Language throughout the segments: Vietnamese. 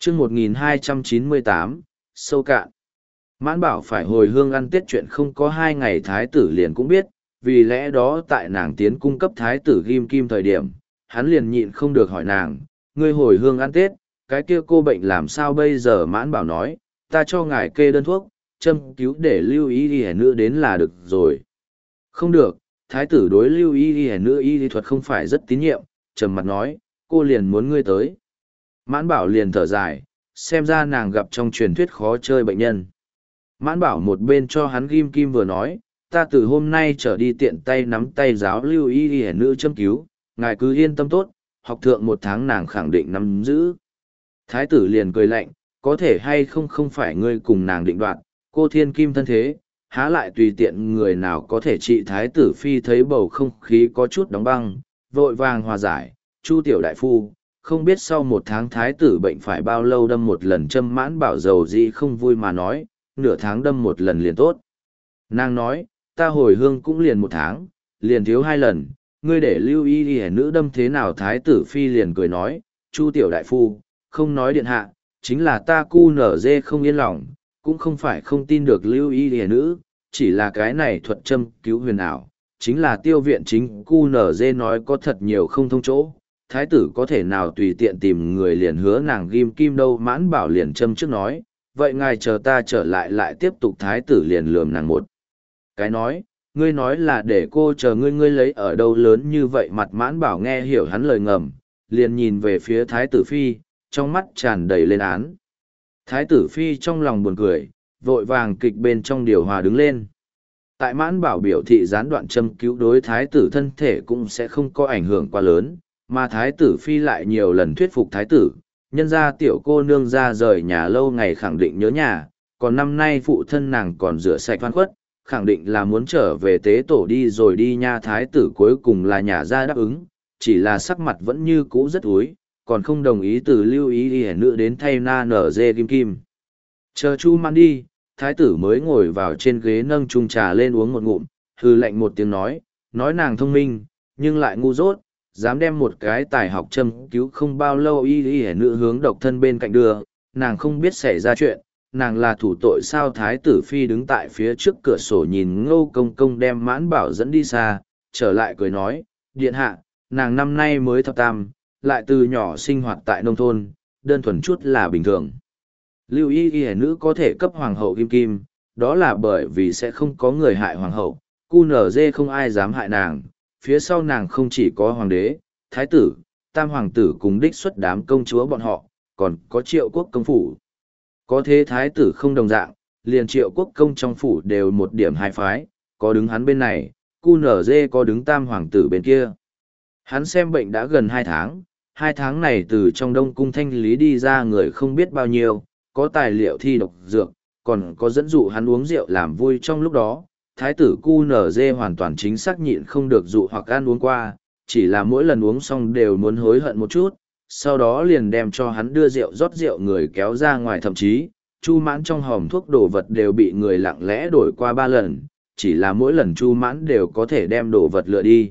chương 1298, sâu cạn. Mãn bảo phải hồi hương ăn Tết chuyện không có 2 ngày thái tử liền cũng biết, vì lẽ đó tại nàng tiến cung cấp thái tử ghim kim thời điểm, hắn liền nhịn không được hỏi nàng, ngươi hồi hương ăn Tết, cái kia cô bệnh làm sao bây giờ? Mãn bảo nói, ta cho ngài kê đơn thuốc, châm cứu để lưu ý y nữ đến là được rồi. Không được, thái tử đối lưu ý y nữ y thuật không phải rất tín nhiệm, trầm mặt nói, cô liền muốn ngươi tới. Mãn bảo liền thở dài, xem ra nàng gặp trong truyền thuyết khó chơi bệnh nhân. Mãn bảo một bên cho hắn ghim kim vừa nói, ta từ hôm nay trở đi tiện tay nắm tay giáo lưu y y nữ châm cứu, ngài cứ yên tâm tốt, học thượng 1 tháng nàng khẳng định nắm giữ. Thái tử liền cười lạnh, có thể hay không không phải ngươi cùng nàng định đoạt, cô thiên kim thân thế, há lại tùy tiện người nào có thể trị. Thái tử phi thấy bầu không khí có chút đóng băng, vội vàng hòa giải, Chu tiểu đại phu, không biết sau 1 tháng thái tử bệnh phải bao lâu đâm 1 lần châm. Mãn bảo dầu dĩ không vui mà nói, nửa tháng đâm 1 lần liền tốt. Nàng nói, ta hồi hương cũng liền 1 tháng, liền thiếu 2 lần, ngươi để lưu y y nữ đâm thế nào? Thái tử phi liền cười nói, Chu tiểu đại phu, không nói điện hạ, chính là ta cu nở dê không yên lòng, cũng không phải không tin được lưu y y nữ, chỉ là cái này thuật châm cứu huyền ảo, chính là tiêu viện chính cu nở dê nói có thật nhiều không thông chỗ. Thái tử có thể nào tùy tiện tìm người liền hứa nàng ghim kim đâu? Mãn bảo liền châm trước nói, vậy ngài chờ ta trở lại lại tiếp tục. Thái tử liền lườm nàng một cái nói, ngươi nói là để cô chờ ngươi, ngươi lấy ở đâu lớn như vậy mặt? Mãn bảo nghe hiểu hắn lời ngầm, liền nhìn về phía thái tử phi, trong mắt tràn đầy lên án. Thái tử phi trong lòng buồn cười, vội vàng kịch bên trong điều hòa đứng lên. Tại mãn bảo biểu thị gián đoạn châm cứu đối thái tử thân thể cũng sẽ không có ảnh hưởng quá lớn, mà thái tử phi lại nhiều lần thuyết phục thái tử, nhân ra tiểu cô nương ra rời nhà lâu ngày khẳng định nhớ nhà, còn năm nay phụ thân nàng còn rửa sạch oan khuất, khẳng định là muốn trở về tế tổ đi rồi đi nha. Thái tử cuối cùng là nhà ra đáp ứng, chỉ là sắc mặt vẫn như cũ rất úi, còn không đồng ý từ lưu ý y nữ đến thay na nở dê kim kim. Chờ Chu Mãn đi, thái tử mới ngồi vào trên ghế nâng chung trà lên uống một ngụm, hư lạnh một tiếng nói nàng thông minh, nhưng lại ngu dốt, dám đem một cái tài học châm cứu không bao lâu y y nữ hướng độc thân bên cạnh đưa, nàng không biết xảy ra chuyện, nàng là thủ tội sao? Thái tử phi đứng tại phía trước cửa sổ nhìn Ngô Công Công đem Mãn bảo dẫn đi xa, trở lại cười nói, điện hạ, nàng năm nay mới thập tam, lại từ nhỏ sinh hoạt tại nông thôn, đơn thuần chút là bình thường. Lưu y y nữ có thể cấp hoàng hậu kim kim, đó là bởi vì sẽ không có người hại hoàng hậu, cu nở dê không ai dám hại nàng, phía sau nàng không chỉ có hoàng đế, thái tử, tam hoàng tử cùng đích xuất đám công chúa bọn họ, còn có Triệu Quốc công phủ. Có thế thái tử không đồng dạng, liền Triệu Quốc công trong phủ đều một điểm hai phái, có đứng hắn bên này, cu nở dê có đứng tam hoàng tử bên kia. Hắn xem bệnh đã gần 2 tháng, 2 tháng này từ trong Đông Cung thanh lý đi ra người không biết bao nhiêu, có tài liệu thi độc dược, còn có dẫn dụ hắn uống rượu làm vui. Trong lúc đó, thái tử cu nở dê hoàn toàn chính xác nhịn không được dụ hoặc ăn uống qua, chỉ là mỗi lần uống xong đều muốn hối hận một chút, sau đó liền đem cho hắn đưa rượu rót rượu người kéo ra ngoài, thậm chí Chu Mãn trong hòm thuốc đồ vật đều bị người lặng lẽ đổi qua 3 lần, chỉ là mỗi lần Chu Mãn đều có thể đem đồ vật lựa đi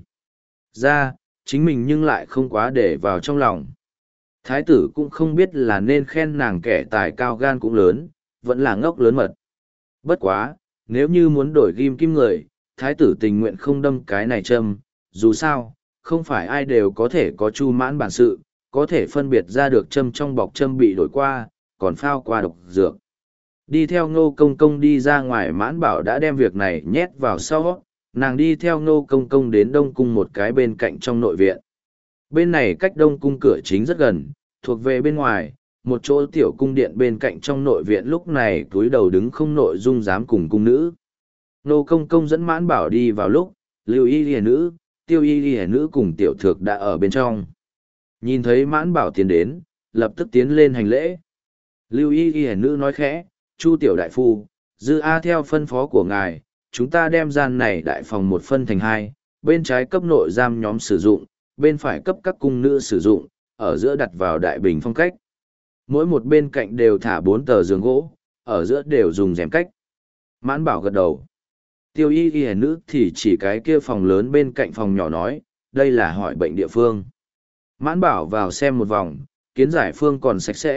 ra, chính mình nhưng lại không quá để vào trong lòng. Thái tử cũng không biết là nên khen nàng kẻ tài cao gan cũng lớn, vẫn là ngốc lớn mật. Bất quá, nếu như muốn đổi ghim kim người, thái tử tình nguyện không đâm cái này châm, dù sao, không phải ai đều có thể có Chu Mãn bản sự, có thể phân biệt ra được châm trong bọc châm bị đổi qua, còn phao qua độc dược. Đi theo Ngô Công Công đi ra ngoài, Mãn bảo đã đem việc này nhét vào sau, nàng đi theo Ngô Công Công đến Đông Cung một cái bên cạnh trong nội viện. Bên này cách Đông Cung cửa chính rất gần, thuộc về bên ngoài, một chỗ tiểu cung điện bên cạnh trong nội viện lúc này túi đầu đứng không nội dung dám cùng cung nữ. Ngô Công Công dẫn Mãn bảo đi vào lúc, Lưu y y nữ, Tiêu y y nữ cùng tiểu thược đã ở bên trong. Nhìn thấy Mãn bảo tiến đến, lập tức tiến lên hành lễ. Lưu y y nữ nói khẽ, Chu tiểu đại phu, dư A theo phân phó của ngài, chúng ta đem gian này đại phòng một phân thành 2, bên trái cấp nội giam nhóm sử dụng, bên phải cấp các cung nữ sử dụng, ở giữa đặt vào đại bình phong cách. Mỗi một bên cạnh đều thả 4 tờ giường gỗ, ở giữa đều dùng rèm cách. Mãn bảo gật đầu. Tiêu y y nữ thì chỉ cái kia phòng lớn bên cạnh phòng nhỏ nói, đây là hỏi bệnh địa phương. Mãn bảo vào xem một vòng, kiến giải phương còn sạch sẽ,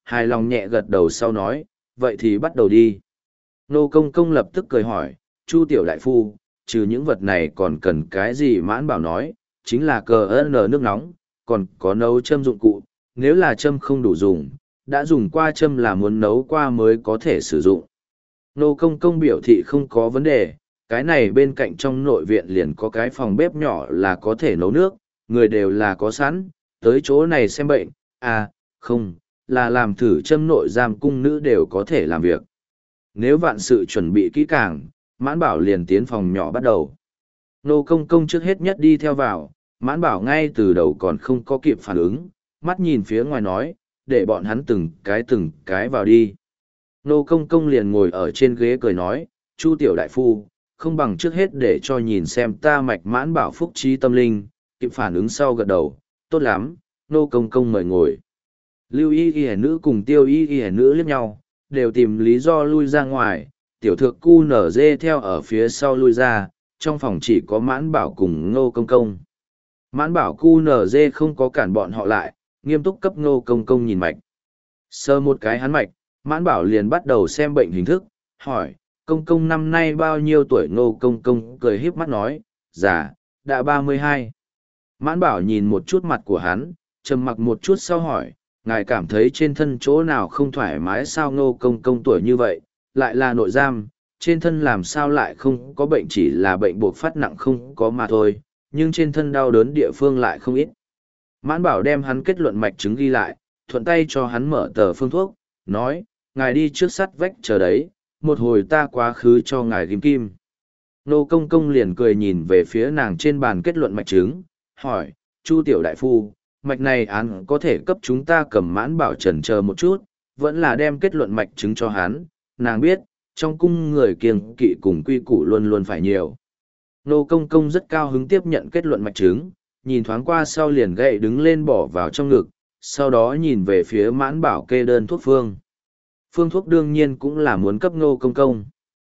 hài lòng nhẹ gật đầu sau nói, vậy thì bắt đầu đi. Nô Công Công lập tức cười hỏi, Chu tiểu đại phu, trừ những vật này còn cần cái gì? Mãn Bảo nói, chính là cờ nước nóng, còn có nấu châm dụng cụ, nếu là châm không đủ dùng, đã dùng qua châm là muốn nấu qua mới có thể sử dụng. Nô Công Công biểu thị không có vấn đề, cái này bên cạnh trong nội viện liền có cái phòng bếp nhỏ là có thể nấu nước, người đều là có sẵn, tới chỗ này xem bệnh, à, không, là làm thử châm nội giam cung nữ đều có thể làm việc. Nếu vạn sự chuẩn bị kỹ càng, Mãn Bảo liền tiến phòng nhỏ bắt đầu. Nô Công Công trước hết nhất đi theo vào, Mãn Bảo ngay từ đầu còn không có kịp phản ứng, mắt nhìn phía ngoài nói, để bọn hắn từng cái vào đi. Nô Công Công liền ngồi ở trên ghế cười nói, Chu tiểu đại phu, không bằng trước hết để cho nhìn xem ta mạch. Mãn Bảo phúc trí tâm linh, kịp phản ứng sau gật đầu, tốt lắm, Nô Công Công mời ngồi. Lưu y y nữ cùng tiêu y y nữ liếc nhau, đều tìm lý do lui ra ngoài, tiểu thược cu nở dê theo ở phía sau lui ra, trong phòng chỉ có Mãn Bảo cùng Nô Công Công. Mãn Bảo cu nở dê không có cản bọn họ lại, nghiêm túc cấp Nô Công Công nhìn mạch. Sơ một cái hắn mạch, Mãn Bảo liền bắt đầu xem bệnh hình thức, hỏi, Công Công năm nay bao nhiêu tuổi? Nô Công Công cười híp mắt nói, già, đã 32. Mãn Bảo nhìn một chút mặt của hắn, trầm mặc một chút sau hỏi, ngài cảm thấy trên thân chỗ nào không thoải mái sao? Nô Công Công tuổi như vậy, lại là nội giam, trên thân làm sao lại không có bệnh, chỉ là bệnh buộc phát nặng không có mà thôi, nhưng trên thân đau đớn địa phương lại không ít. Mãn Bảo đem hắn kết luận mạch chứng ghi lại, thuận tay cho hắn mở tờ phương thuốc, nói, ngài đi trước sắt vách chờ đấy, một hồi ta quá khứ cho ngài ghim kim. Nô Công Công liền cười nhìn về phía nàng trên bàn kết luận mạch chứng, hỏi, Chu tiểu đại phu, mạch này án có thể cấp chúng ta cầm? Mãn Bảo chần chờ một chút, vẫn là đem kết luận mạch chứng cho hắn, nàng biết, trong cung người kiêng kỵ cùng quy củ luôn luôn phải nhiều. Nô Công Công rất cao hứng tiếp nhận kết luận mạch chứng, nhìn thoáng qua sau liền gậy đứng lên bỏ vào trong ngực, sau đó nhìn về phía Mãn Bảo kê đơn thuốc phương. Phương thuốc đương nhiên cũng là muốn cấp Nô Công Công.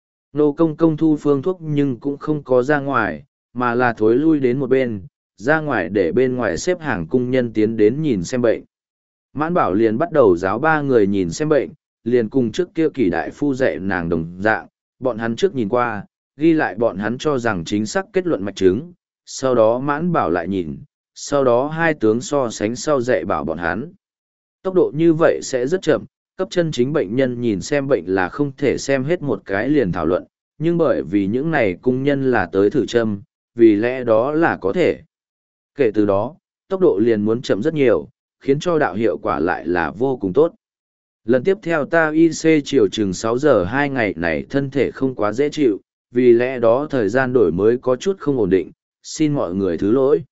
Nô Công Công thu phương thuốc nhưng cũng không có ra ngoài, mà là thối lui đến một bên, ra ngoài để bên ngoài xếp hàng cung nhân tiến đến nhìn xem bệnh. Mãn Bảo liền bắt đầu giáo ba người nhìn xem bệnh, liền cùng trước kia Kỷ đại phu dạy nàng đồng dạng, bọn hắn trước nhìn qua, ghi lại bọn hắn cho rằng chính xác kết luận mạch chứng, sau đó Mãn Bảo lại nhìn, sau đó hai tướng so sánh sau dạy bảo bọn hắn. Tốc độ như vậy sẽ rất chậm, cấp chân chính bệnh nhân nhìn xem bệnh là không thể xem hết một cái liền thảo luận, nhưng bởi vì những này cung nhân là tới thử châm, vì lẽ đó là có thể. Kể từ đó, tốc độ liền muốn chậm rất nhiều, khiến cho đạo hiệu quả lại là vô cùng tốt. Lần tiếp theo ta IC chiều chừng 6 giờ 2 ngày này thân thể không quá dễ chịu, vì lẽ đó thời gian đổi mới có chút không ổn định, xin mọi người thứ lỗi.